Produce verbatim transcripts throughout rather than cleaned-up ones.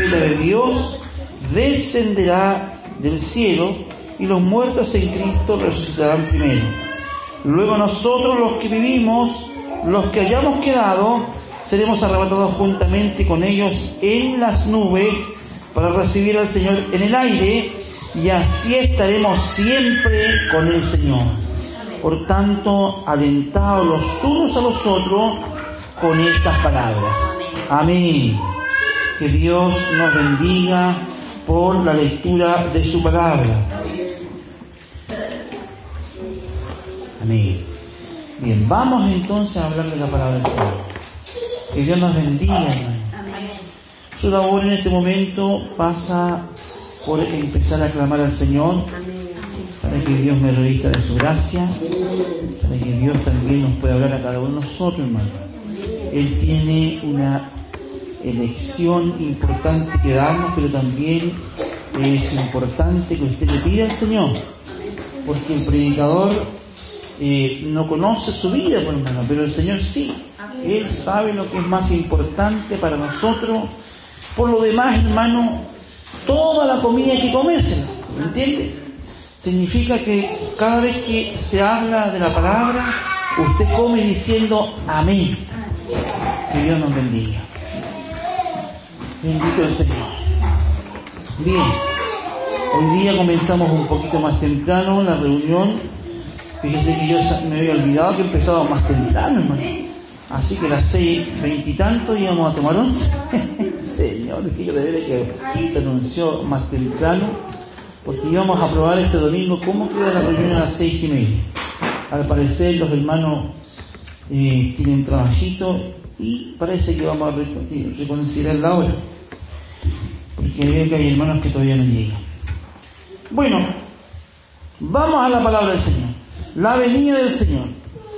profeta de Dios descenderá del cielo y los muertos en Cristo resucitarán primero. Luego nosotros los que vivimos, los que hayamos quedado, seremos arrebatados juntamente con ellos en las nubes para recibir al Señor en el aire, y así estaremos siempre con el Señor. Por tanto, alentados los unos a los otros con estas palabras. Amén. Que Dios nos bendiga por la lectura de su palabra. Amén. Bien, vamos entonces a hablar de la palabra del Señor. Que Dios nos bendiga, hermano. Su labor en este momento pasa por empezar a clamar al Señor, para que Dios me revista de su gracia, para que Dios también nos pueda hablar a cada uno de nosotros, hermano. Él tiene una elección importante que darnos, pero también es importante que usted le pida al Señor, porque el predicador eh, no conoce su vida, pues, hermano, pero el Señor sí. Él sabe lo que es más importante para nosotros. Por lo demás, hermano, toda la comida hay que comérsela, ¿me entiende? Significa que cada vez que se habla de la palabra, usted come diciendo amén. Que Dios nos bendiga. Bendito el Señor. Bien, hoy día comenzamos un poquito más temprano la reunión. Fíjese que yo me había olvidado que empezaba más temprano, hermano. Así que a las seis veintitantos íbamos a tomar once. Señor, que yo le debe que se anunció más temprano, porque íbamos a probar este domingo cómo queda la reunión a las seis y media. Al parecer los hermanos eh, tienen trabajito y parece que vamos a reconsiderar la hora, porque veo que hay hermanos que todavía no llegan. Bueno, vamos a la palabra del Señor. La venida del Señor.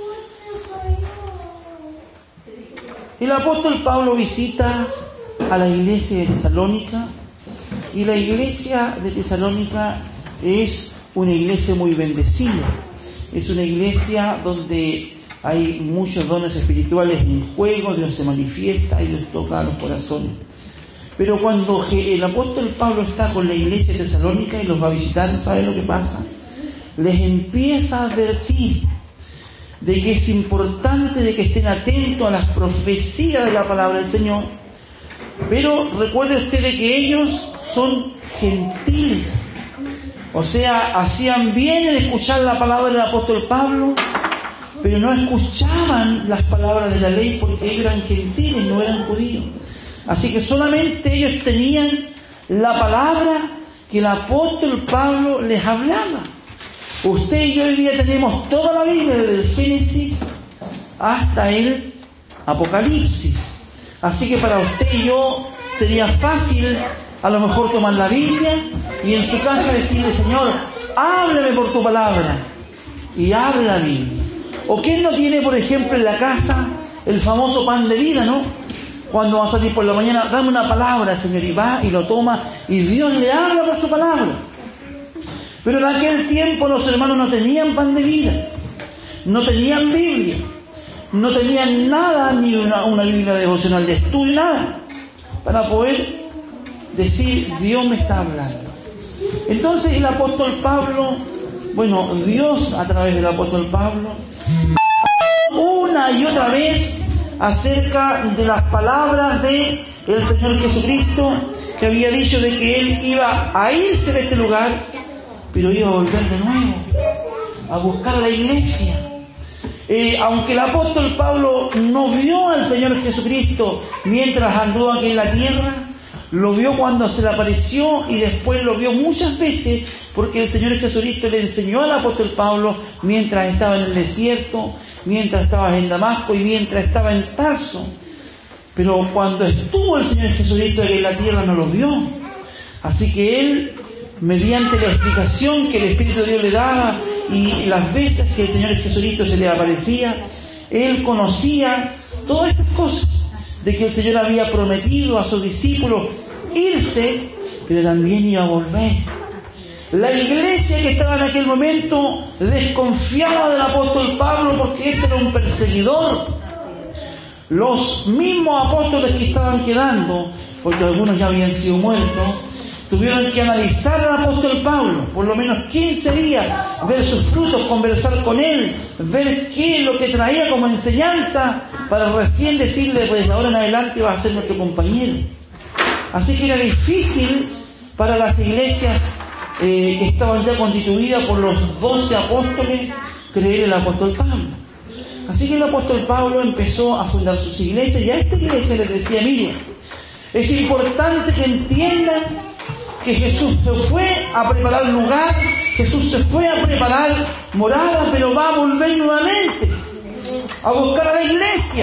El apóstol Pablo visita a la iglesia de Tesalónica, y la iglesia de Tesalónica es una iglesia muy bendecida. Es una iglesia donde hay muchos dones espirituales en juego, Dios se manifiesta y Dios toca a los corazones. Pero cuando el apóstol Pablo está con la iglesia de Tesalónica y los va a visitar, ¿sabe lo que pasa? Les empieza a advertir de que es importante de que estén atentos a las profecías de la palabra del Señor. Pero recuerde usted de que ellos son gentiles. O sea, hacían bien en escuchar la palabra del apóstol Pablo, pero no escuchaban las palabras de la ley porque ellos eran gentiles, no eran judíos. Así que solamente ellos tenían la palabra que el apóstol Pablo les hablaba. Usted y yo hoy día tenemos toda la Biblia, desde el Génesis hasta el Apocalipsis. Así que para usted y yo sería fácil a lo mejor tomar la Biblia y en su casa decirle: Señor, háblame por tu palabra, y abre la Biblia. ¿O quién no tiene, por ejemplo, en la casa el famoso pan de vida, no? Cuando va a salir por la mañana, dame una palabra, Señor, y va y lo toma y Dios le habla por su palabra. Pero en aquel tiempo los hermanos no tenían pan de vida, no tenían Biblia, no tenían nada, ni una, una Biblia devocional de estudio, nada, para poder decir: Dios me está hablando. Entonces el apóstol Pablo, bueno, Dios a través del apóstol Pablo, una y otra vez acerca de las palabras de el Señor Jesucristo, que había dicho de que Él iba a irse de este lugar, pero iba a volver de nuevo a buscar a la iglesia. Eh, aunque el apóstol Pablo no vio al Señor Jesucristo mientras anduvo aquí en la tierra, lo vio cuando se le apareció y después lo vio muchas veces, porque el Señor Jesucristo le enseñó al apóstol Pablo mientras estaba en el desierto, mientras estaba en Damasco y mientras estaba en Tarso. Pero cuando estuvo el Señor Jesucristo aquí en la tierra no lo vio. Así que él, mediante la explicación que el Espíritu de Dios le daba y las veces que el Señor Jesucristo se le aparecía, él conocía todas estas cosas, de que el Señor había prometido a sus discípulos irse, pero también iba a volver. La iglesia que estaba en aquel momento desconfiaba del apóstol Pablo porque este era un perseguidor. Los mismos apóstoles que estaban quedando porque algunos ya habían sido muertos, tuvieron que analizar al apóstol Pablo, por lo menos quince días, ver sus frutos, conversar con él, ver qué es lo que traía como enseñanza, para recién decirle, pues de ahora en adelante va a ser nuestro compañero. Así que era difícil para las iglesias eh, que estaban ya constituidas por los doce apóstoles, creer el apóstol Pablo. Así que el apóstol Pablo empezó a fundar sus iglesias, y a esta iglesia les decía: mire, es importante que entiendan que Jesús se fue a preparar lugar, Jesús se fue a preparar morada, pero va a volver nuevamente a buscar a la iglesia.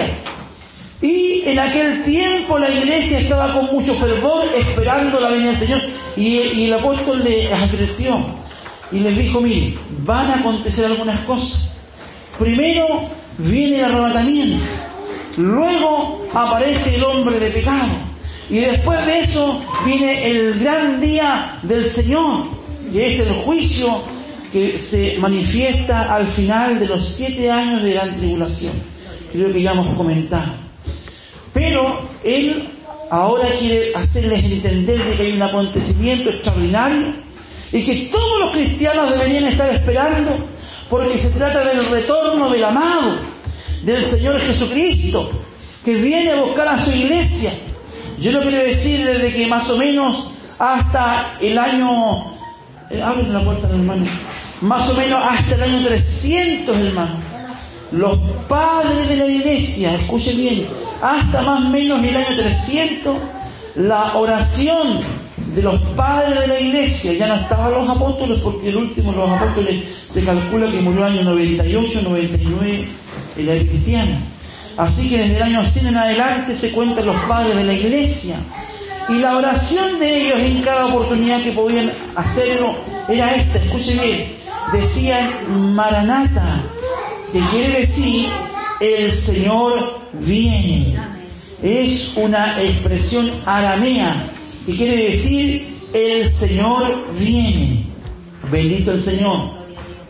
Y en aquel tiempo la iglesia estaba con mucho fervor esperando la venida del Señor, y, y el apóstol les advirtió y les dijo: mire, van a acontecer algunas cosas. Primero viene el arrebatamiento, luego aparece el hombre de pecado, y después de eso viene el gran día del Señor, que es el juicio que se manifiesta al final de los siete años de gran tribulación. Creo que ya hemos comentado. Pero él ahora quiere hacerles entender de que hay un acontecimiento extraordinario y que todos los cristianos deberían estar esperando, porque se trata del retorno del amado, del Señor Jesucristo, que viene a buscar a su iglesia. Yo lo quiero decir desde que más o menos hasta el año, eh, abren la puerta, hermano, más o menos hasta el año trescientos, hermano, los padres de la iglesia, escuchen bien, hasta más o menos el año trescientos, la oración de los padres de la iglesia, ya no estaban los apóstoles, porque el último de los apóstoles se calcula que murió en el año noventa y ocho, noventa y nueve en la era cristiana. Así que desde el año cien en adelante se cuentan los padres de la iglesia. Y la oración de ellos en cada oportunidad que podían hacerlo era esta, escuchen bien, decían Maranata, que quiere decir el Señor viene. Es una expresión aramea que quiere decir el Señor viene. Bendito el Señor.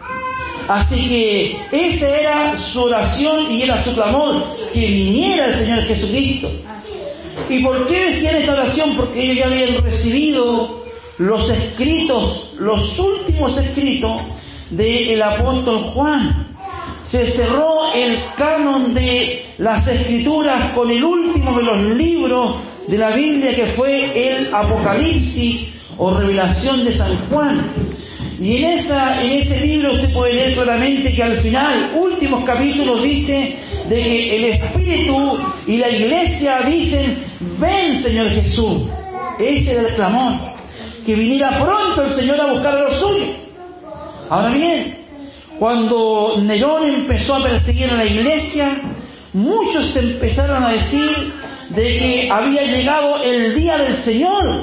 Así que esa era su oración y era su clamor, que viniera el Señor Jesucristo. ¿Y por qué decían esta oración? Porque ellos ya habían recibido los escritos, los últimos escritos del apóstol Juan. Se cerró el canon de las Escrituras con el último de los libros de la Biblia, que fue el Apocalipsis o Revelación de San Juan. Y en, esa, en ese libro usted puede leer claramente que al final, últimos capítulos, dice de que el Espíritu y la Iglesia dicen: ven, Señor Jesús. Ese era el clamor, que viniera pronto el Señor a buscar a los suyos. Ahora bien, cuando Nerón empezó a perseguir a la iglesia, muchos empezaron a decir de que había llegado el día del Señor.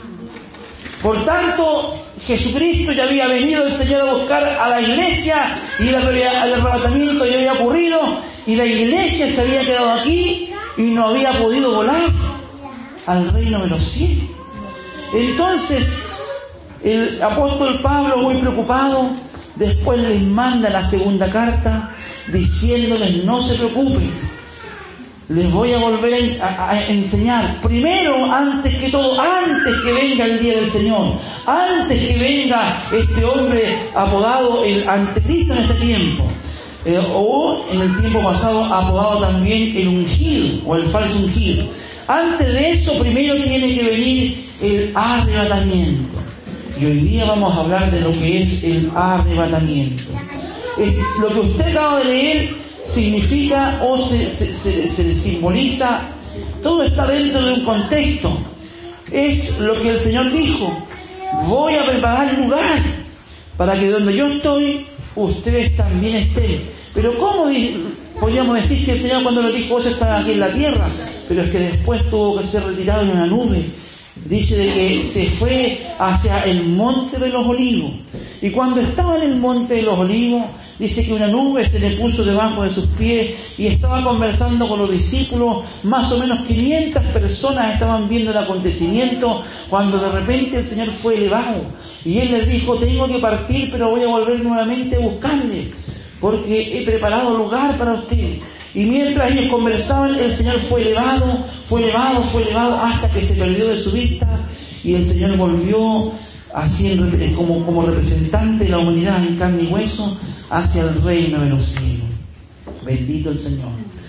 Por tanto, Jesucristo ya había venido el Señor a buscar a la iglesia, y el arrebatamiento ya había ocurrido, y la iglesia se había quedado aquí y no había podido volar al reino de los cielos. Entonces el apóstol Pablo, muy preocupado, después les manda la segunda carta diciéndoles: no se preocupen, les voy a volver a, a enseñar. Primero, antes que todo, antes que venga el día del Señor, antes que venga este hombre apodado el anticristo en este tiempo, eh, o en el tiempo pasado apodado también el ungido o el falso ungido, antes de eso primero tiene que venir el arrebatamiento. Y hoy día vamos a hablar de lo que es el arrebatamiento. Es, lo que usted acaba de leer significa o se, se, se, se simboliza, todo está dentro de un contexto. Es lo que el Señor dijo: voy a preparar lugar para que donde yo estoy, ustedes también estén. Pero ¿cómo podríamos decir si el Señor, cuando le dijo eso, estaba aquí en la tierra? Pero es que después tuvo que ser retirado en una nube. Dice de que se fue hacia el monte de los olivos, y cuando estaba en el monte de los olivos, dice que una nube se le puso debajo de sus pies y estaba conversando con los discípulos. Más o menos quinientas personas estaban viendo el acontecimiento, cuando de repente el Señor fue elevado y Él les dijo: tengo que partir, pero voy a volver nuevamente a buscarle, porque he preparado lugar para ustedes. Y mientras ellos conversaban, el Señor fue elevado, fue elevado, fue elevado hasta que se perdió de su vista y el Señor volvió así en, como, como representante de la humanidad en carne y hueso hacia el reino de los cielos. Bendito el Señor.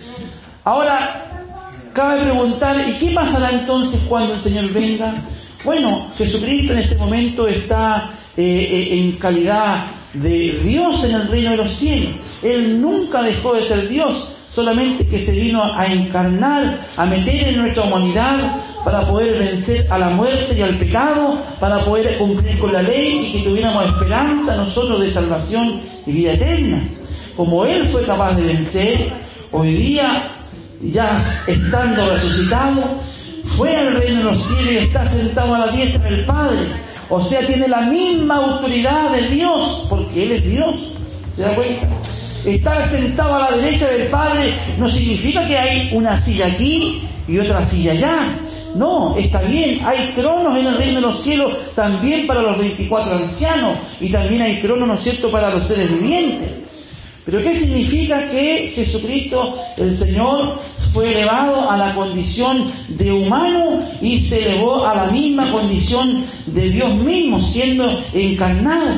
Ahora, cabe preguntar, ¿y qué pasará entonces cuando el Señor venga? Bueno, Jesucristo en este momento está eh, en calidad de Dios en el reino de los cielos. Él nunca dejó de ser Dios, solamente que se vino a encarnar, a meter en nuestra humanidad para poder vencer a la muerte y al pecado, para poder cumplir con la ley y que tuviéramos esperanza nosotros de salvación y vida eterna. Como Él fue capaz de vencer, hoy día, ya estando resucitado, fue al reino de los cielos y está sentado a la diestra del Padre. O sea, tiene la misma autoridad de Dios, porque Él es Dios. ¿Se da cuenta? Estar sentado a la derecha del Padre no significa que hay una silla aquí y otra silla allá. No, está bien, hay tronos en el reino de los cielos también para los veinticuatro ancianos y también hay tronos, ¿no es cierto?, para los seres vivientes. Pero ¿qué significa que Jesucristo, el Señor, fue elevado a la condición de humano y se elevó a la misma condición de Dios mismo, siendo encarnado?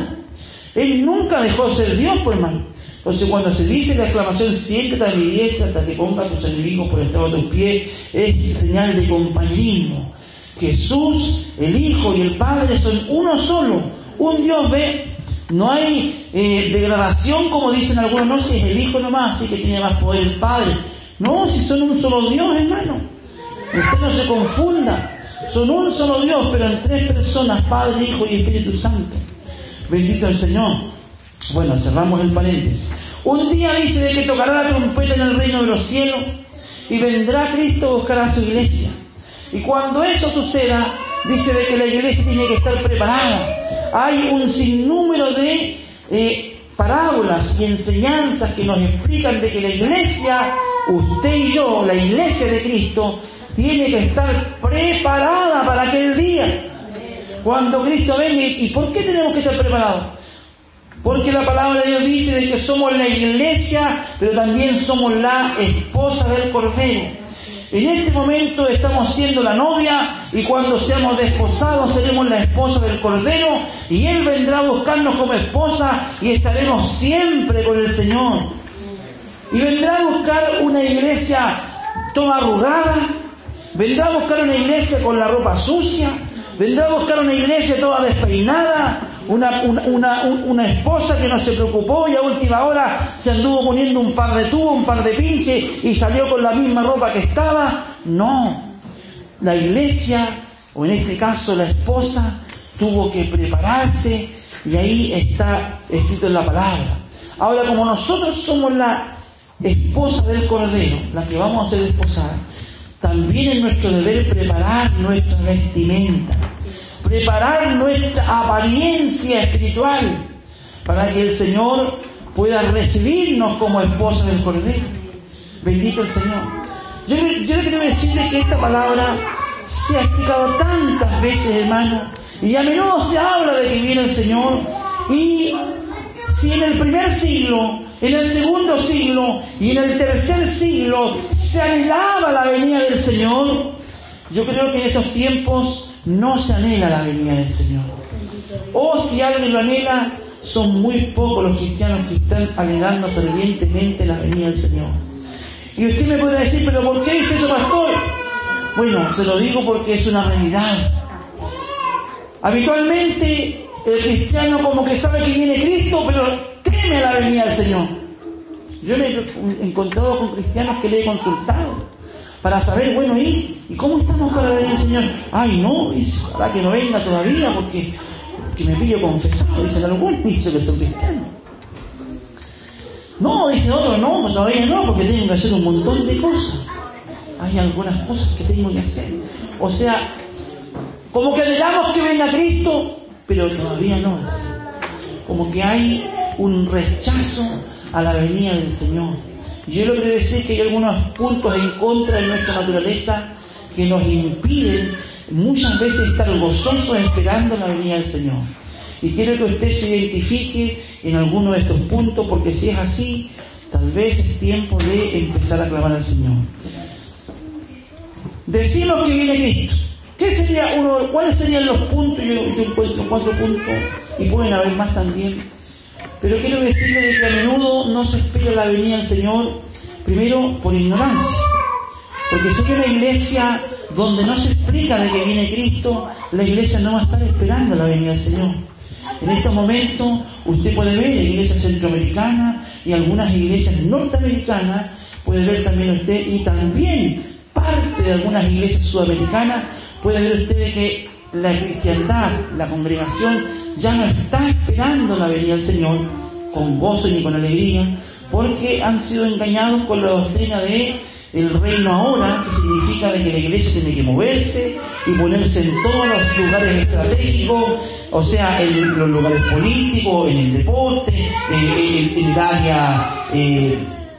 Él nunca dejó de ser Dios, pues, hermano. Entonces, cuando se dice la exclamación, siéntate a mi diestra hasta que ponga a tus enemigos por estrado de tus pies, es señal de compañerismo. Jesús, el Hijo y el Padre son uno solo, un Dios. Ve, no hay eh, degradación como dicen algunos, no, si es el Hijo nomás, así que tiene más poder el Padre. No, si son un solo Dios, hermano. Usted no se confunda. Son un solo Dios, pero en tres personas, Padre, Hijo y Espíritu Santo. Bendito el Señor. Bueno, cerramos el paréntesis. Un día dice de que tocará la trompeta en el reino de los cielos y vendrá Cristo a buscar a su iglesia. Y cuando eso suceda, dice de que la iglesia tiene que estar preparada. Hay un sinnúmero de eh, parábolas y enseñanzas que nos explican de que la iglesia, usted y yo, la iglesia de Cristo, tiene que estar preparada para aquel día. Cuando Cristo venga. ¿Y por qué tenemos que estar preparados? Porque la palabra de Dios dice de que somos la iglesia, pero también somos la esposa del Cordero. En este momento estamos siendo la novia y cuando seamos desposados seremos la esposa del Cordero y Él vendrá a buscarnos como esposa y estaremos siempre con el Señor. Y vendrá a buscar una iglesia toda arrugada, vendrá a buscar una iglesia con la ropa sucia, vendrá a buscar una iglesia toda despeinada, Una, una, una, una esposa que no se preocupó y a última hora se anduvo poniendo un par de tubos, un par de pinches y salió con la misma ropa que estaba. No, la iglesia, o en este caso la esposa, tuvo que prepararse y ahí está escrito en la palabra. Ahora, como nosotros somos la esposa del Cordero, la que vamos a ser desposada, también es nuestro deber preparar nuestra vestimenta, preparar nuestra apariencia espiritual para que el Señor pueda recibirnos como esposa del Cordero. Bendito el Señor. Yo, yo le quiero decirle que esta palabra se ha explicado tantas veces, hermano, y a menudo se habla de que viene el Señor. Y si en el primer siglo, en el segundo siglo y en el tercer siglo se anhelaba la venida del Señor, yo creo que en estos tiempos no se anhela la venida del Señor. O si alguien lo anhela, son muy pocos los cristianos que están anhelando fervientemente la venida del Señor. Y usted me puede decir, ¿pero por qué dice eso, pastor? Bueno, se lo digo porque es una realidad. Habitualmente el cristiano como que sabe que viene Cristo, pero teme a la venida del Señor. Yo me he encontrado con cristianos que le he consultado para saber, bueno, ¿y, ¿y cómo estamos para venir el Señor? Ay, no, dice, ojalá que no venga todavía porque, porque me pillo confesado. Dice, algunos dice que soy cristiano. No, dice otro, no, todavía no, porque tengo que hacer un montón de cosas. Hay algunas cosas que tengo que hacer. O sea, como que anhelamos que venga Cristo, pero todavía no es. Como que hay un rechazo a la venida del Señor. Yo lo que quiero decir es que hay algunos puntos en contra de nuestra naturaleza que nos impiden muchas veces estar gozosos esperando la venida del Señor. Y quiero que usted se identifique en alguno de estos puntos, porque si es así, tal vez es tiempo de empezar a clamar al Señor. decimos que viene Cristo. ¿Qué sería uno, ¿Cuáles serían los puntos? Yo, yo encuentro cuatro puntos y pueden haber más también. Pero quiero decirles que a menudo no se espera la venida del Señor, primero por ignorancia. Porque si hay una iglesia donde no se explica de que viene Cristo, la iglesia no va a estar esperando la venida del Señor. En estos momentos usted puede ver iglesias centroamericanas y algunas iglesias norteamericanas, puede ver también usted, y también parte de algunas iglesias sudamericanas, puede ver usted que la cristiandad, la congregación, ya no está esperando la venida del Señor con gozo ni con alegría, porque han sido engañados con la doctrina de el reino ahora, que significa de que la iglesia tiene que moverse y ponerse en todos los lugares estratégicos, o sea, en los lugares políticos, en el deporte, en, en el área eh,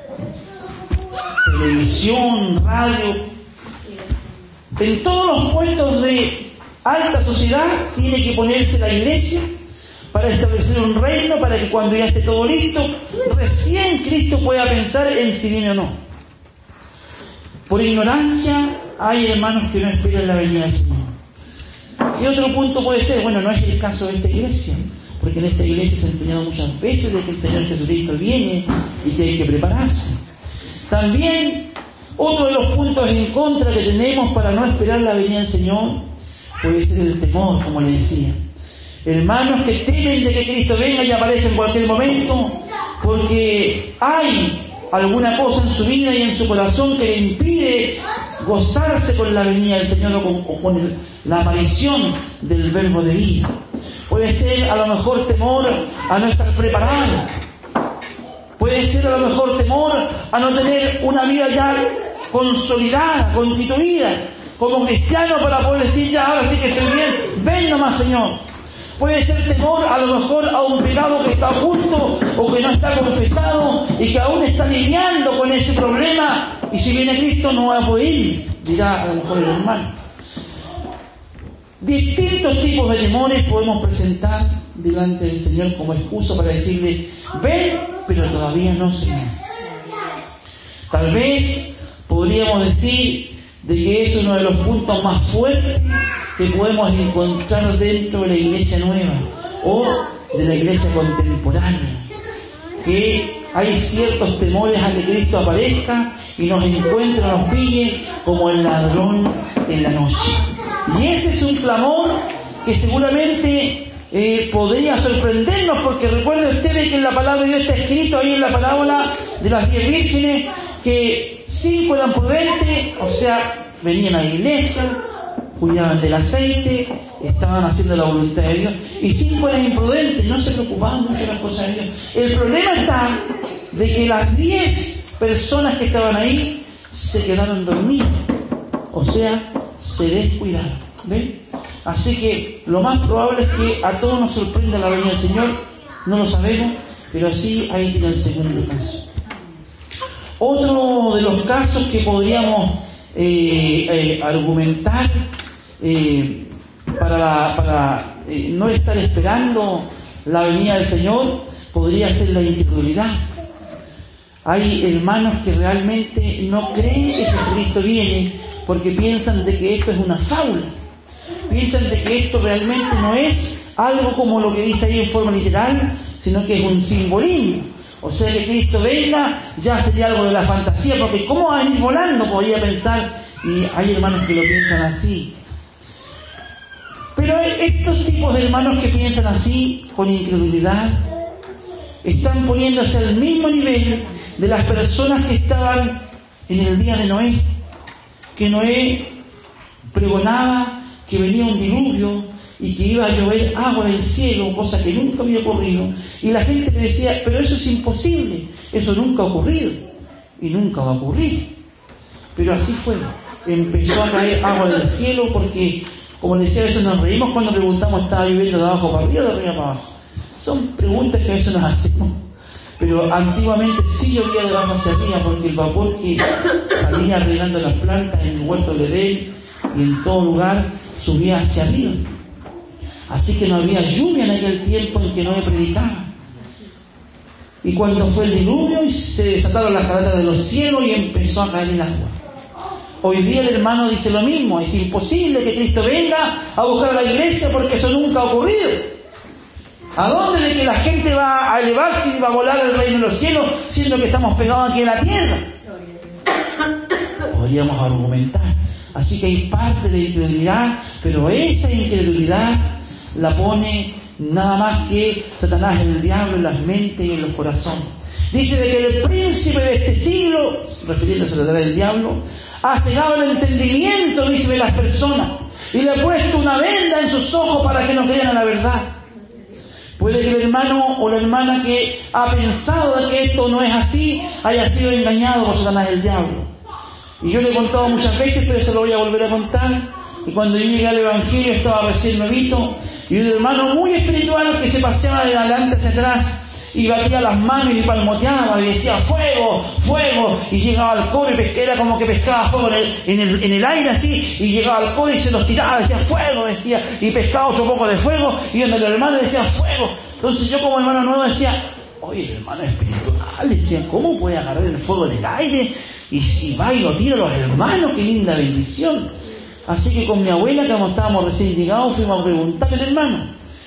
televisión, radio. En todos los puestos de alta sociedad tiene que ponerse la iglesia para establecer un reino, para que cuando ya esté todo listo, recién Cristo pueda pensar en si viene o no. Por ignorancia hay hermanos que no esperan la venida del Señor. ¿Qué otro punto puede ser? Bueno, no es el caso de esta iglesia, porque en esta iglesia se ha enseñado muchas veces de que el Señor Jesucristo viene y que hay que prepararse. También otro de los puntos en contra que tenemos para no esperar la venida del Señor puede ser el temor, como le decía. Hermanos que temen de que Cristo venga y aparezca en cualquier momento, porque hay alguna cosa en su vida y en su corazón que le impide gozarse con la venida del Señor o con, o con el, la aparición del verbo de vida. Puede ser a lo mejor temor a no estar preparado. Puede ser a lo mejor temor a no tener una vida ya consolidada, constituida como cristiano para poder decir ya ahora sí que estoy bien, ven nomás Señor. Puede ser temor a lo mejor a un pecado que está oculto o que no está confesado y que aún está lidiando con ese problema, y si viene Cristo no va a poder ir, dirá a lo mejor el hermano. Distintos tipos de temores podemos presentar delante del Señor como excusa para decirle, ven, pero todavía no, Señor. Tal vez podríamos decir de que es uno de los puntos más fuertes que podemos encontrar dentro de la iglesia nueva o de la iglesia contemporánea, que hay ciertos temores a que Cristo aparezca y nos encuentre, nos pille como el ladrón en la noche. Y ese es un clamor que seguramente eh, podría sorprendernos, porque recuerden ustedes que en la palabra de Dios está escrito ahí en la parábola de las diez vírgenes que cinco eran prudentes, o sea, venían a la iglesia, cuidaban del aceite, estaban haciendo la voluntad de Dios, y cinco eran imprudentes, no se preocupaban mucho de las cosas de Dios. El problema está de que las diez personas que estaban ahí se quedaron dormidas, o sea, se descuidaron. ¿Ven? Así que lo más probable es que a todos nos sorprenda la venida del Señor, no lo sabemos, pero sí ahí tiene el segundo caso. Otro de los casos que podríamos eh, eh, argumentar eh, para, para eh, no estar esperando la venida del Señor podría ser la incredulidad. Hay hermanos que realmente no creen que Jesucristo viene porque piensan de que esto es una fábula, piensan de que esto realmente no es algo como lo que dice ahí en forma literal, sino que es un simbolismo. O sea, que Cristo venga ya sería algo de la fantasía, porque ¿cómo va a venir volando? Podría pensar, y hay hermanos que lo piensan así. Pero estos tipos de hermanos que piensan así, con incredulidad, están poniéndose al mismo nivel de las personas que estaban en el día de Noé, que Noé pregonaba que venía un diluvio y que iba a llover agua del cielo, cosa que nunca había ocurrido, y la gente le decía, pero eso es imposible, eso nunca ha ocurrido y nunca va a ocurrir. Pero así fue, empezó a caer agua del cielo, porque como les decía, a veces nos reímos cuando preguntamos, ¿estaba lloviendo de abajo para arriba o de arriba para abajo? Son preguntas que a veces nos hacemos, pero antiguamente sí llovía de abajo hacia arriba, porque el vapor que salía regando las plantas en el huerto de Edén y en todo lugar subía hacia arriba. Así que no había lluvia en aquel tiempo en que Noé predicaba. Y cuando fue el diluvio, se desataron las cataratas de los cielos y empezó a caer el agua. Hoy día el hermano dice lo mismo, es imposible que Cristo venga a buscar a la iglesia porque eso nunca ha ocurrido. ¿A dónde de que la gente va a elevarse y va a volar al reino de los cielos siendo que estamos pegados aquí en la tierra? Podríamos argumentar. Así que hay parte de incredulidad, pero esa incredulidad la pone nada más que Satanás, el diablo, en las mentes y en los corazones. Dice de que el príncipe de este siglo, refiriéndose a Satanás, el diablo, ha cegado el entendimiento, dice, de las personas y le ha puesto una venda en sus ojos para que no crean a la verdad. Puede que el hermano o la hermana que ha pensado de que esto no es así haya sido engañado por Satanás, el diablo. Y yo le he contado muchas veces, pero eso lo voy a volver a contar. Y cuando yo llegué al Evangelio estaba recién novito y un hermano muy espiritual que se paseaba de adelante hacia atrás y batía las manos y palmoteaba y decía fuego, fuego, y llegaba al coro y era como que pescaba fuego en el, en el, en el aire así, y llegaba al coro y se los tiraba, decía fuego, decía, y pescaba otro poco de fuego, y donde los hermanos decían fuego. Entonces yo como hermano nuevo decía, oye, el hermano espiritual, decía, ¿cómo puede agarrar el fuego del aire? Y, y va y lo tira a los hermanos, qué linda bendición. Así que con mi abuela, como estábamos recién llegados, fuimos a preguntarle al hermano,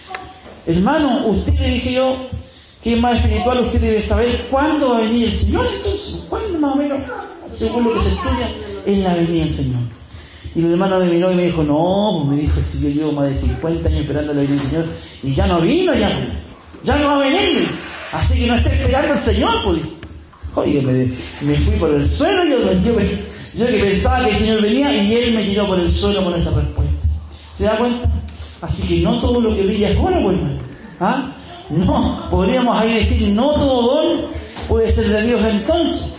hermano, usted, le dije yo, que es más espiritual, usted debe saber cuándo va a venir el Señor. Entonces, ¿cuándo más o menos, según lo que se estudia, es la venida del Señor? Y el hermano me miró y me dijo, no, pues me dijo, si yo llevo más de cincuenta años esperando la venida del Señor y ya no vino, ya, ya no va a venir, así que no está esperando el Señor, pues. Oye, me, me fui por el suelo, yo, yo, yo que pensaba que el Señor venía y Él me tiró por el suelo con esa respuesta. ¿Se da cuenta? Así que no todo lo que brilla es bueno, pues, hermano. ¿Ah? No, podríamos ahí decir, no todo don puede ser de Dios entonces.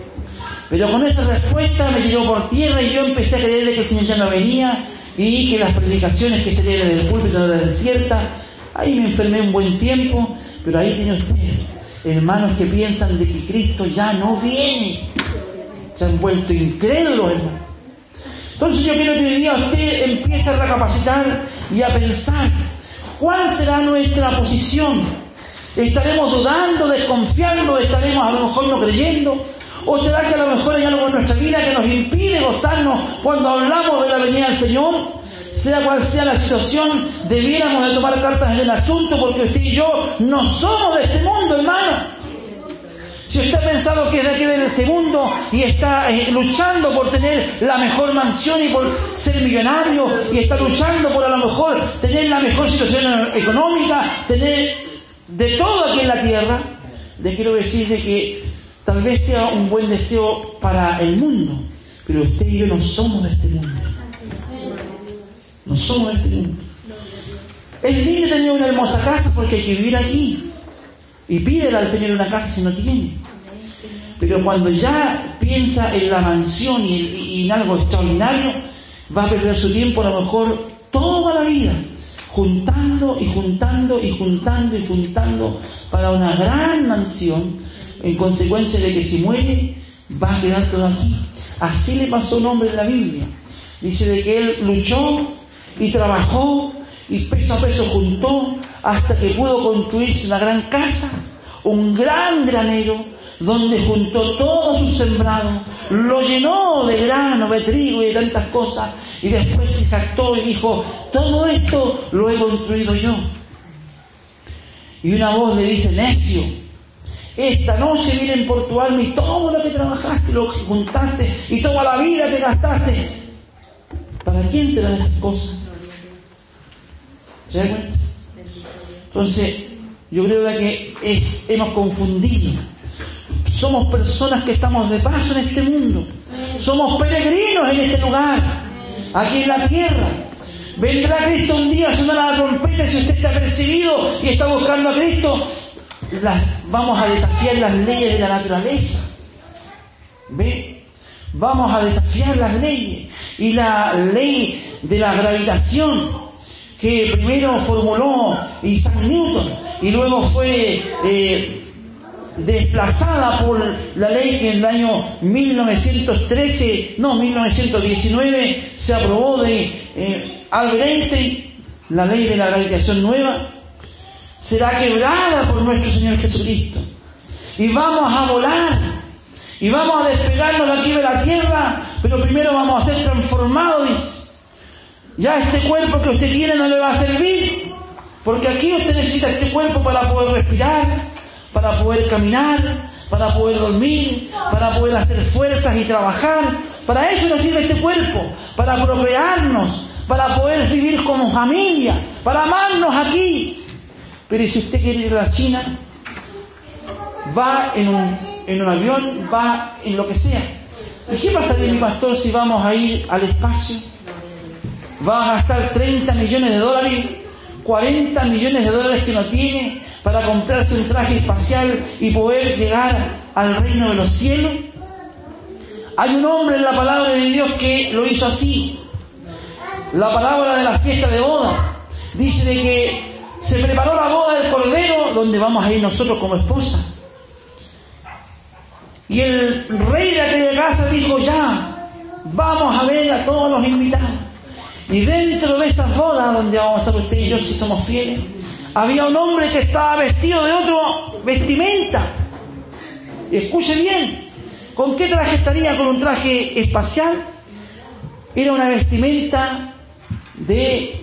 Pero con esa respuesta me tiró por tierra y yo empecé a creer que el Señor ya no venía y que las predicaciones que se leen desde el púlpito eran ciertas. Ahí me enfermé un buen tiempo, pero ahí tiene usted hermanos que piensan de que Cristo ya no viene. Se han vuelto incrédulos, hermanos. Entonces yo quiero que hoy día usted empiece a recapacitar y a pensar, ¿cuál será nuestra posición? ¿Estaremos dudando, desconfiando? ¿Estaremos a lo mejor no creyendo? ¿O será que a lo mejor hay algo en nuestra vida que nos impide gozarnos cuando hablamos de la venida del Señor? Sea cual sea la situación, debiéramos de tomar cartas en el asunto, porque usted y yo no somos de este mundo, hermano. Si usted ha pensado que es de aquí de este mundo y está eh, luchando por tener la mejor mansión y por ser millonario, y está luchando por a lo mejor tener la mejor situación económica, tener de todo aquí en la tierra, le quiero decir de que tal vez sea un buen deseo para el mundo, pero usted y yo no somos de este mundo. No somos de este mundo. Es lindo tener una hermosa casa porque hay que vivir aquí. Y pídele al Señor una casa si no tiene. Pero cuando ya piensa en la mansión y, y en algo extraordinario, va a perder su tiempo a lo mejor toda la vida, juntando y juntando y juntando y juntando para una gran mansión, en consecuencia de que si muere, va a quedar todo aquí. Así le pasó a un hombre en la Biblia. Dice de que él luchó y trabajó y peso a peso juntó hasta que pudo construirse una gran casa, un gran granero, donde juntó todo su sembrado, lo llenó de grano, de trigo y de tantas cosas, y después se jactó y dijo, todo esto lo he construido yo. Y una voz le dice, necio, esta noche vienen por tu alma y todo lo que trabajaste, lo que juntaste y toda la vida que gastaste. ¿Para quién serán esas cosas? ¿Se da cuenta? Entonces, yo creo que es, hemos confundido. Somos personas que estamos de paso en este mundo. Somos peregrinos en este lugar, aquí en la tierra. Vendrá Cristo un día, sonará la trompeta, y si usted está perseguido y está buscando a Cristo, las, vamos a desafiar las leyes de la naturaleza. ¿Ve? Vamos a desafiar las leyes. Y la ley de la gravitación, que primero formuló Isaac Newton y luego fue eh, desplazada por la ley que en el año mil novecientos trece, no, mil novecientos diecinueve se aprobó de eh, Albert Einstein, la ley de la gravitación nueva, será quebrada por nuestro Señor Jesucristo. Y vamos a volar, y vamos a despegarnos de aquí de la tierra pero primero vamos a ser transformados, dice. Ya este cuerpo que usted tiene no le va a servir, porque aquí usted necesita este cuerpo para poder respirar, para poder caminar, para poder dormir, para poder hacer fuerzas y trabajar. Para eso nos sirve este cuerpo, para procrearnos, para poder vivir como familia, para amarnos aquí. Pero si usted quiere ir a la China, va en un, en un avión, va en lo que sea. ¿Y qué pasaría, mi pastor, si vamos a ir al espacio? Va a gastar treinta millones de dólares, cuarenta millones de dólares que no tiene para comprarse un traje espacial y poder llegar al reino de los cielos. Hay un hombre en la palabra de Dios que lo hizo así. La palabra de la fiesta de boda dice de que se preparó la boda del Cordero, donde vamos a ir nosotros como esposa. Y el rey de aquella casa dijo: ya, vamos a ver a todos los invitados. Y dentro de esas bodas, donde vamos a estar usted y yo, si somos fieles, había un hombre que estaba vestido de otro vestimenta. Y escuche bien, ¿con qué traje estaría? Con un traje espacial. Era una vestimenta de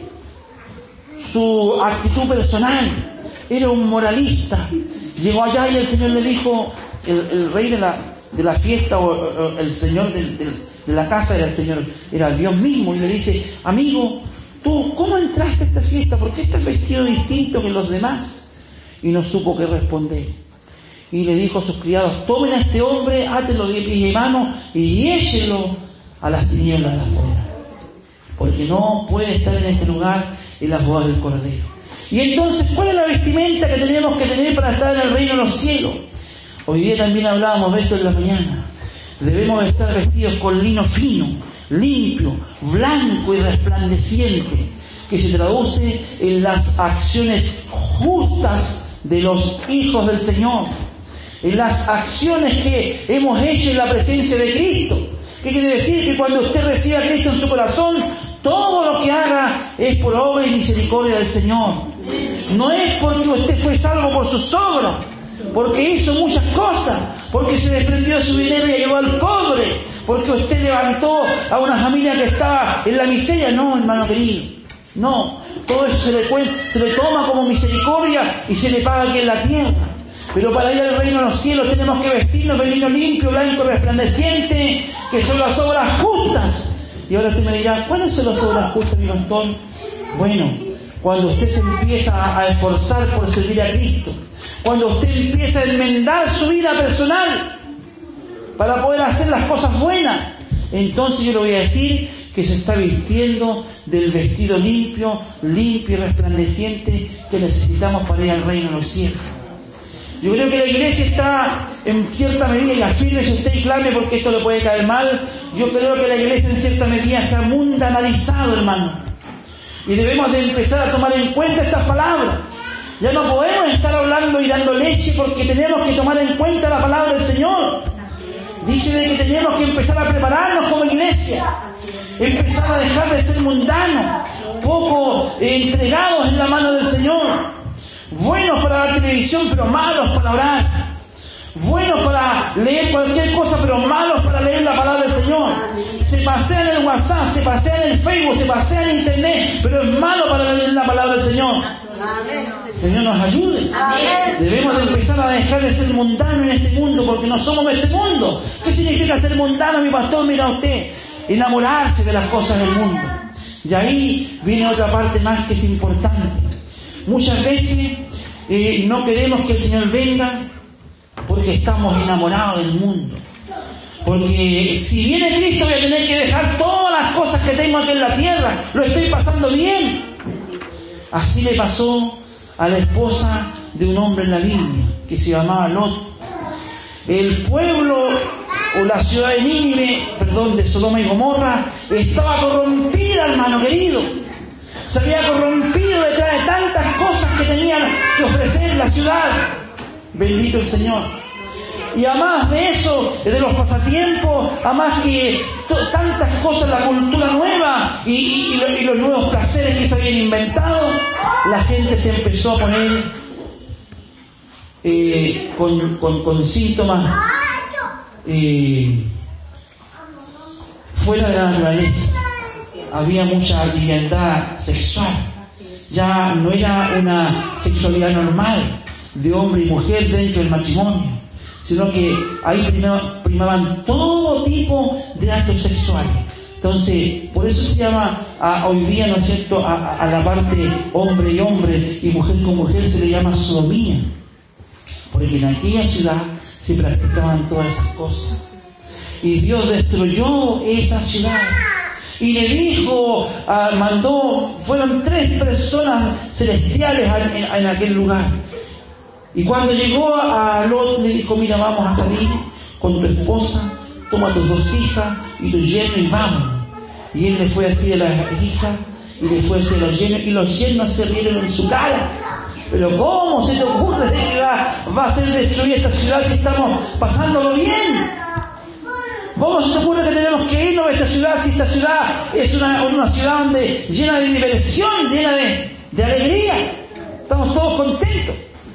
su actitud personal. Era un moralista. Llegó allá y el Señor le dijo, el, el rey de la, de la fiesta, o, o el Señor del, del, de la casa era el Señor, era Dios mismo, y le dice: amigo, tú, ¿cómo entraste a esta fiesta? ¿Por qué estás vestido distinto que los demás? Y no supo qué responder. Y le dijo a sus criados: tomen a este hombre, átenlo de pies y manos y échenlo a las tinieblas de afuera, porque no puede estar en este lugar en las bodas del Cordero. Y entonces, ¿cuál es la vestimenta que tenemos que tener para estar en el reino de los cielos? Hoy día también hablábamos de esto en la mañana. Debemos estar vestidos con lino fino, limpio, blanco y resplandeciente, que se traduce en las acciones justas de los hijos del Señor, en las acciones que hemos hecho en la presencia de Cristo. ¿Qué quiere decir? Que cuando usted reciba a Cristo en su corazón, todo lo que haga es por obra y misericordia del Señor. No es porque usted fue salvo por sus obras, porque hizo muchas cosas, porque se desprendió de su dinero y ayudó al pobre, porque usted levantó a una familia que estaba en la miseria. No, hermano querido, no. Todo eso se le, cuenta, se le toma como misericordia y se le paga aquí en la tierra. Pero para ir al reino de los cielos tenemos que vestirnos de lino limpio, blanco, resplandeciente, que son las obras justas. Y ahora usted me dirá: ¿cuáles son las obras justas, mi pastor? Bueno, cuando usted se empieza a esforzar por servir a Cristo, cuando usted empieza a enmendar su vida personal para poder hacer las cosas buenas, entonces yo le voy a decir que se está vistiendo del vestido limpio, limpio y resplandeciente que necesitamos para ir al reino de los cielos. Yo creo que la iglesia está en cierta medida, y afírmese usted y clame porque esto le puede caer mal, yo creo que la iglesia en cierta medida se ha mundanalizado, hermano. Y debemos de empezar a tomar en cuenta estas palabras. Ya no podemos estar hablando y dando leche, porque tenemos que tomar en cuenta la palabra del Señor. Dice de que tenemos que empezar a prepararnos como iglesia, empezar a dejar de ser mundanos, poco entregados en la mano del Señor, buenos para la televisión pero malos para orar, buenos para leer cualquier cosa pero malos para leer la palabra del Señor. Se pasean en el WhatsApp, se pasean en el Facebook, se pasean en Internet, pero es malo para leer la palabra del Señor. Que Dios nos ayude. Amén. Debemos de empezar a dejar de ser mundanos en este mundo, porque no somos de este mundo. ¿Qué significa ser mundano, mi pastor? Mira usted, enamorarse de las cosas del mundo. Y ahí viene otra parte más que es importante. Muchas veces eh, no queremos que el Señor venga porque estamos enamorados del mundo. Porque si viene Cristo voy a tener que dejar todas las cosas que tengo aquí en la tierra. Lo estoy pasando bien. Así le pasó a la esposa de un hombre en la Biblia que se llamaba Lot. El pueblo o la ciudad de Nínive, perdón, de Sodoma y Gomorra, estaba corrompida, hermano querido. Se había corrompido detrás de tantas cosas que tenían que ofrecer la ciudad. Bendito el Señor. Y además de eso, de los pasatiempos, además que to, tantas cosas, la cultura nueva y, y, y, lo, y los nuevos placeres que se habían inventado, la gente se empezó a poner eh, con, con, con síntomas eh, fuera de la naturaleza. Había mucha liviandad sexual. Ya no era una sexualidad normal de hombre y mujer dentro del matrimonio, sino que ahí primaba, primaban todo tipo de actos sexuales. Entonces, por eso se llama a, hoy día, ¿no es cierto?, a, a la parte hombre y hombre y mujer con mujer se le llama sodomía, porque en aquella ciudad se practicaban todas esas cosas. Y Dios destruyó esa ciudad. Y le dijo, uh, mandó, fueron tres personas celestiales en, en aquel lugar. Y cuando llegó a Lot, le dijo, mira, vamos a salir con tu esposa, toma tus dos hijas y tu yerno y vamos. Y él le fue así a las hijas y le fue así a los yernos, y los yernos se rieron en su cara. Pero ¿cómo se te ocurre que va, va a ser destruida esta ciudad si estamos pasándolo bien? ¿Cómo se te ocurre que tenemos que irnos a esta ciudad si esta ciudad es una, una ciudad donde, llena de diversión, llena de, de alegría? Estamos todos contentos.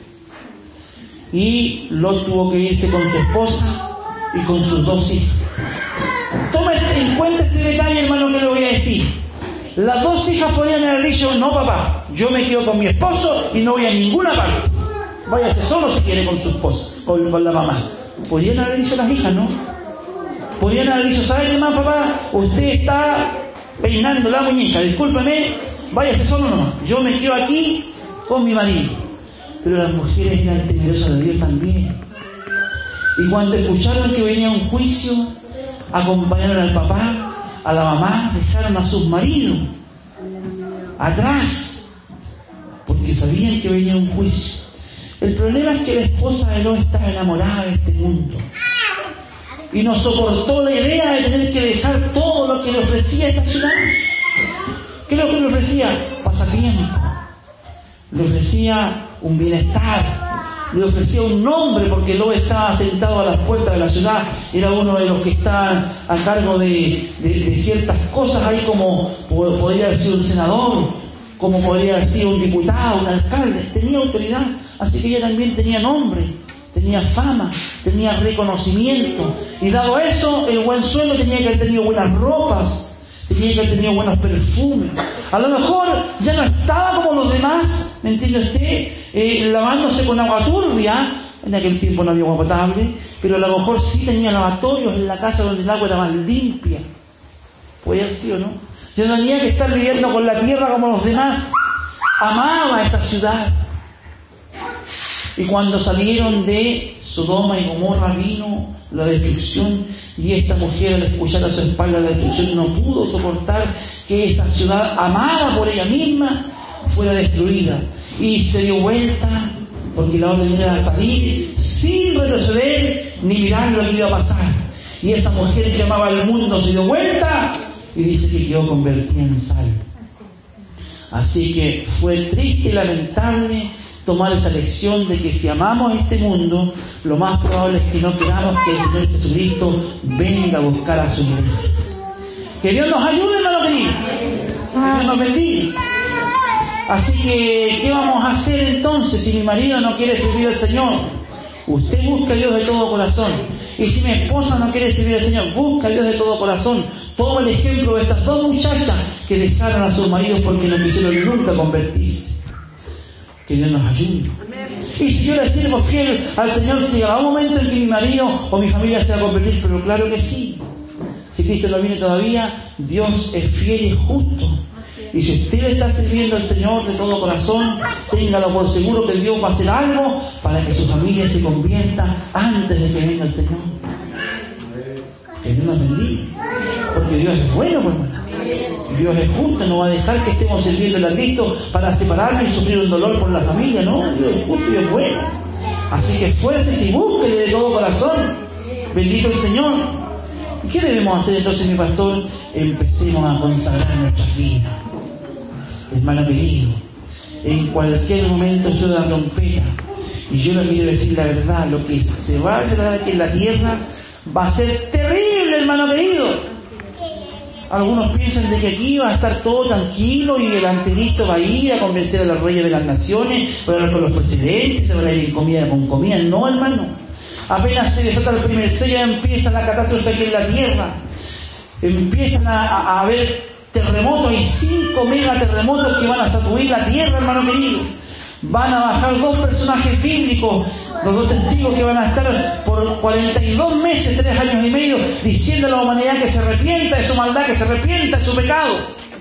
Y Lot tuvo que irse con su esposa y con sus dos hijas. Toma en cuenta este detalle, hermano, que le voy a decir. Las dos hijas podían haber dicho, no papá, yo me quedo con mi esposo y no voy a ninguna parte. Váyase solo si quiere con su esposa, con, con la mamá. Podrían haber dicho las hijas, ¿no? Podrían haber dicho, ¿sabe qué más, papá? Usted está peinando la muñeca, discúlpeme, váyase solo nomás. Yo me quedo aquí con mi marido. Pero las mujeres eran temerosas de Dios también. Y cuando escucharon que venía un juicio, acompañaron al papá, a la mamá, dejaron a sus maridos atrás, porque sabían que venía un juicio. El problema es que la esposa de Lot estaba enamorada de este mundo y no soportó la idea de tener que dejar todo lo que le ofrecía esta ciudad. ¿Qué es lo que le ofrecía? Pasatiempo. Le ofrecía un bienestar, le ofrecía un nombre, porque Lot estaba sentado a las puertas de la ciudad, era uno de los que estaban a cargo de, de, de ciertas cosas ahí, como podría haber sido un senador, como podría haber sido un diputado, un alcalde, tenía autoridad, así que ella también tenía nombre, tenía fama, tenía reconocimiento, y dado eso, el buen sueldo tenía que haber tenido buenas ropas, tenía que haber tenido buenos perfumes. A lo mejor ya no estaba como los demás, ¿me entiende usted? Eh, lavándose con agua turbia. En aquel tiempo no había agua potable, pero a lo mejor sí tenía lavatorios en la casa donde el agua era más limpia. Puede haber sido, ¿no? Ya no tenía que estar viviendo con la tierra como los demás. Amaba esa ciudad. Y cuando salieron de Sodoma y Gomorra vino la destrucción, y esta mujer, al escuchar a su espalda la destrucción, no pudo soportar que esa ciudad, amada por ella misma, fuera destruida, y se dio vuelta, porque la orden era salir sin retroceder ni mirar lo que iba a pasar. Y esa mujer que amaba al mundo se dio vuelta y dice que quedó convertida en sal. Así que fue triste y lamentable tomar esa lección de que si amamos este mundo, lo más probable es que no queramos que el Señor Jesucristo venga a buscar a su iglesia. Que Dios nos ayude, hermano querido. Que Dios nos bendiga. Así que, ¿qué vamos a hacer entonces si mi marido no quiere servir al Señor? Usted busca a Dios de todo corazón. Y si mi esposa no quiere servir al Señor, busca a Dios de todo corazón. Toma el ejemplo de estas dos muchachas que dejaron a sus maridos porque no quisieron nunca convertirse. Que Dios nos ayude. Y si yo le sirvo fiel al Señor, llegará un momento en que mi marido o mi familia se va a convertir, pero claro que sí. Si Cristo no viene todavía, Dios es fiel y es justo. Y si usted le está sirviendo al Señor de todo corazón, téngalo por seguro que Dios va a hacer algo para que su familia se convierta antes de que venga el Señor. Que Dios nos bendiga. Porque Dios es bueno, pues, hermano. Dios es justo, no va a dejar que estemos sirviendo a Cristo para separarnos y sufrir un dolor por la familia, no, Dios es justo y es bueno. Así que esfuércese y búsquele de todo corazón. Bendito el Señor. ¿Y qué debemos hacer entonces, mi pastor? Empecemos a consagrar nuestras vidas. Hermano querido, en cualquier momento suena la trompeta, y yo le quiero decir la verdad, lo que se va a hacer aquí en la tierra va a ser terrible, hermano querido. Algunos piensan de que aquí va a estar todo tranquilo y el anticristo va a ir a convencer a los reyes de las naciones, va a hablar con los presidentes, se va a ir en comida con comida. No, hermano. Apenas se desata el primer sello, empieza la catástrofe aquí en la tierra. empiezan a, a, a haber terremotos y cinco megaterremotos que van a sacudir la tierra, hermano querido. Van a bajar dos personajes bíblicos, los dos testigos que van a estar por cuarenta y dos meses, tres años y medio, diciendo a la humanidad que se arrepienta de su maldad, que se arrepienta de su pecado.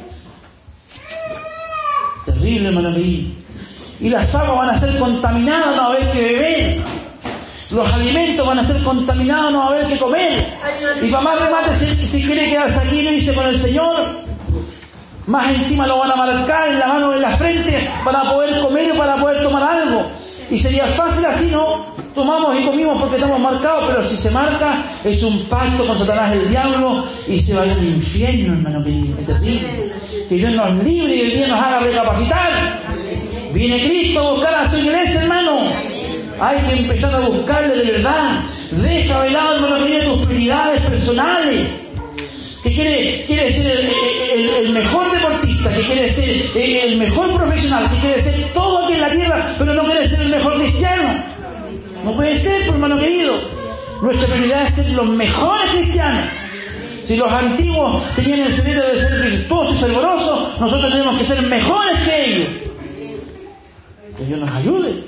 Terrible, hermano querido. Y las aguas van a ser contaminadas, no va a haber que beber. Los alimentos van a ser contaminados, no va a haber que comer. Y para más remate, si, si quiere quedarse aquí, no dice con el Señor, más encima lo van a marcar en la mano, en la frente, para poder comer o para poder tomar algo. Y sería fácil así, ¿no? Tomamos y comimos porque estamos marcados, pero si se marca, es un pacto con Satanás, el diablo, y se va a ir al infierno, hermano querido. Es terrible. Que Dios nos libre y hoy día nos haga recapacitar. Viene Cristo a buscar a su iglesia, hermano. Hay que empezar a buscarle de verdad. Deja de lado, hermano querido, tus prioridades personales. Que quiere, quiere ser el, el, el mejor deportista, que quiere ser el mejor profesional, que quiere ser todo aquí en la tierra, pero no quiere ser el mejor cristiano. No puede ser, hermano querido. Nuestra prioridad es ser los mejores cristianos. Si los antiguos tenían el secreto de ser virtuosos y fervorosos, nosotros tenemos que ser mejores que ellos. Que Dios nos ayude.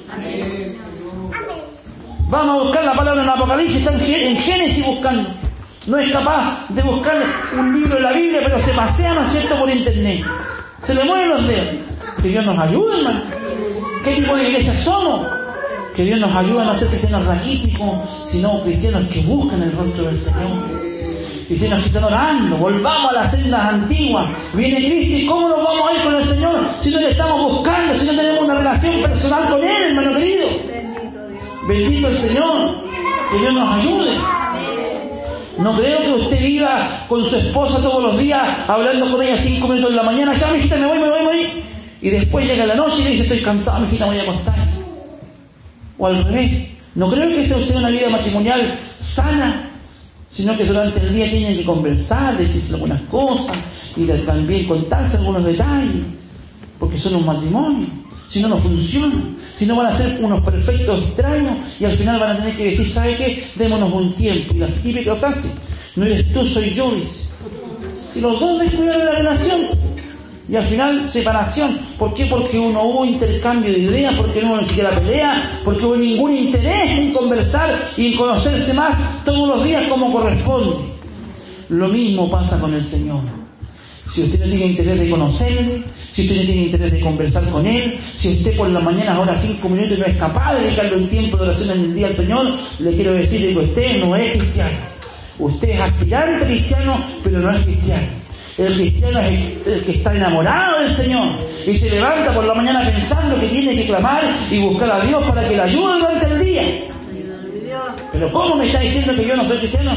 Vamos a buscar la palabra en Apocalipsis, está en Génesis buscando. No es capaz de buscar un libro de la Biblia, pero se pasea, ¿no es cierto?, por internet. Se le mueven los dedos. Que Dios nos ayude, hermano. ¿Qué tipo de iglesia somos? Que Dios nos ayude a no ser cristianos raquíticos, sino cristianos que buscan el rostro del Señor. Cristianos que están orando. Volvamos a las sendas antiguas. Viene Cristo, ¿y cómo nos vamos a ir con el Señor si no le estamos buscando, si no tenemos una relación personal con Él, hermano querido? Bendito el Señor. Que Dios nos ayude. No creo que usted viva con su esposa todos los días, hablando con ella cinco minutos de la mañana. Ya, mijita, me voy, me voy, me voy. Y después llega la noche y le dice, estoy cansado, mijita, me voy a acostar. O al revés. No creo que esa sea una vida matrimonial sana, sino que durante el día tienen que conversar, decirse algunas cosas y también contarse algunos detalles, porque son un matrimonio. Si no, no funciona. Si no, van a ser unos perfectos extraños y al final van a tener que decir, ¿sabe qué? Démonos un tiempo. Y la típica frase, no eres tú, soy yo, dice. Si los dos descuidan la relación y al final separación. ¿Por qué? Porque uno hubo intercambio de ideas, porque no hubo ni siquiera pelea, porque hubo ningún interés en conversar y en conocerse más todos los días como corresponde. Lo mismo pasa con el Señor. Si usted no tiene interés de conocerle, si usted no tiene interés de conversar con Él, si usted por la mañana ahora cinco minutos no es capaz de dedicarle un tiempo de oración en el día al Señor, le quiero decir que usted no es cristiano. Usted es aspirante cristiano, pero no es cristiano. El cristiano es el que está enamorado del Señor y se levanta por la mañana pensando que tiene que clamar y buscar a Dios para que le ayude durante el día. Pero ¿cómo me está diciendo que yo no soy cristiano?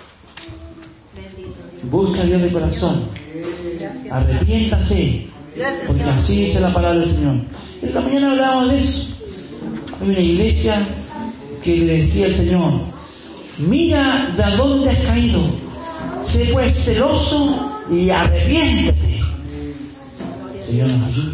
Busca a Dios de corazón. Arrepiéntase, porque así dice la palabra del Señor. Esta mañana hablábamos de eso. Hay una iglesia que le decía al Señor, mira de dónde has caído, sé pues celoso y arrepiéntete. Que Dios nos ayude.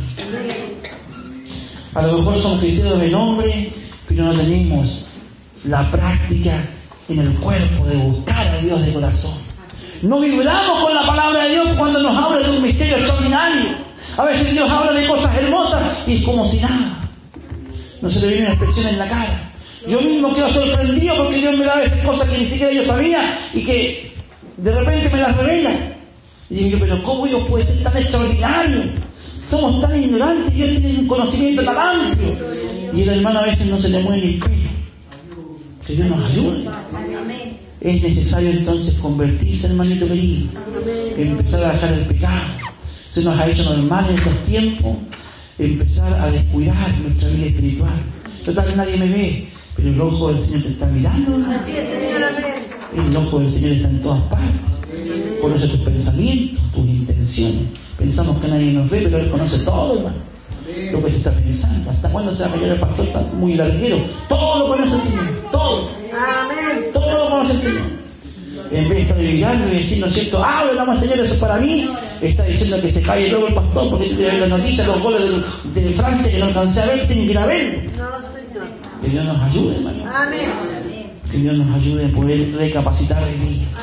A lo mejor somos cristianos de nombre, pero no tenemos la práctica en el cuerpo de buscar a Dios de corazón. No vibramos con la palabra de Dios cuando nos habla de un misterio extraordinario. A veces Dios habla de cosas hermosas y es como si nada. No se le viene una expresión en la cara. Yo mismo quedo sorprendido porque Dios me da a veces cosas que ni siquiera yo sabía y que de repente me las revela. Y digo, pero ¿cómo Dios puede ser tan extraordinario? Somos tan ignorantes, Dios tiene un conocimiento tan amplio. Y el hermano a veces no se le mueve ni el pelo. Que Dios nos ayude. Es necesario entonces convertirse, hermanito querido, empezar a dejar el pecado. Se nos ha hecho normal en estos tiempos empezar a descuidar nuestra vida espiritual. Total, nadie me ve, pero el ojo del Señor te está mirando, ¿no? Así es, Señor, amén. El ojo del Señor está en todas partes. Conoce tus pensamientos, tus intenciones. Pensamos que nadie nos ve, pero Él conoce todo, hermano. Lo que te está pensando. ¿Hasta cuándo se va a callar el pastor? Está muy larguero. Todo lo conoce el Señor. Todo. Amén. Todo lo conoce el Señor. En vez de estar vibrando y decir, ¿no es cierto? Ah, hablamos, Señor, eso es para mí. Está diciendo que se calle luego el pastor porque tú tienes la noticia, los goles de, de Francia que no alcancé a ver, que tienen que ir a ver. No, Señor. Que Dios nos ayude, hermano. Amén. Que Dios nos ayude a poder recapacitar de mí. Así es.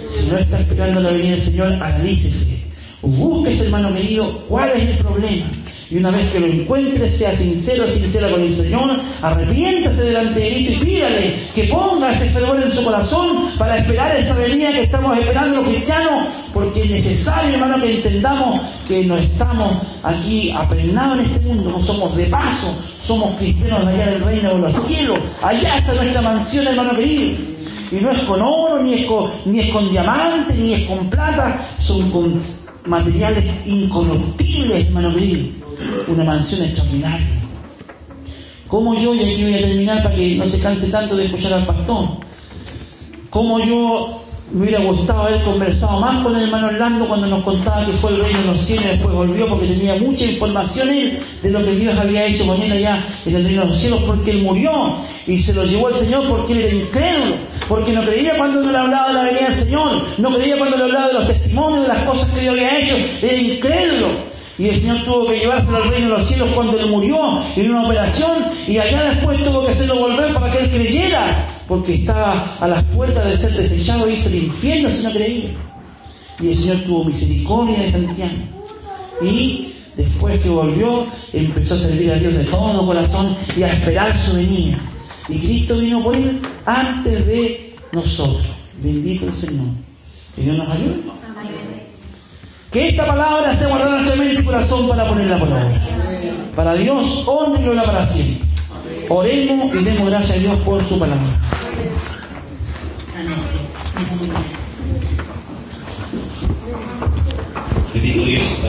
Si no está esperando la venida del Señor, analícese. Búsquese, hermano querido, cuál es el problema. Y una vez que lo encuentre, sea sincero, sincera con el Señor, arrepiéntase delante de Él y pídale que ponga ese fervor en su corazón para esperar esa venida que estamos esperando los cristianos, porque es necesario, hermano, que entendamos que no estamos aquí aprenados en este mundo, no somos de paso, somos cristianos allá del reino de los cielos. Allá está nuestra mansión, hermano querido. Y no es con oro, ni es con, ni es con diamantes, ni es con plata, son con materiales incorruptibles, hermano querido. Una mansión extraordinaria. Como yo, y aquí voy a terminar para que no se canse tanto de escuchar al pastor, como yo me hubiera gustado haber conversado más con el hermano Orlando cuando nos contaba que fue el reino de los cielos y después volvió, porque tenía mucha información él de lo que Dios había hecho con él allá en el reino de los cielos, porque él murió y se lo llevó el Señor porque él era incrédulo, porque no creía cuando uno le hablaba de la venida del Señor, no creía cuando le hablaba de los testimonios, de las cosas que Dios había hecho, era incrédulo. Y el Señor tuvo que llevárselo al reino de los cielos cuando él murió en una operación, y allá después tuvo que hacerlo volver para que él creyera, porque estaba a las puertas de ser desechado e irse al infierno si no creía. Y el Señor tuvo misericordia de este anciano, y después que volvió empezó a servir a Dios de todo corazón y a esperar su venida. Y Cristo vino por él antes de nosotros. Bendito el Señor. Que Dios nos ayude. Que esta palabra sea guardada en nuestra mente y corazón para ponerla por obra. Para Dios, honra y gloria para siempre. Oremos y demos gracias a Dios por su palabra. Bendito Dios.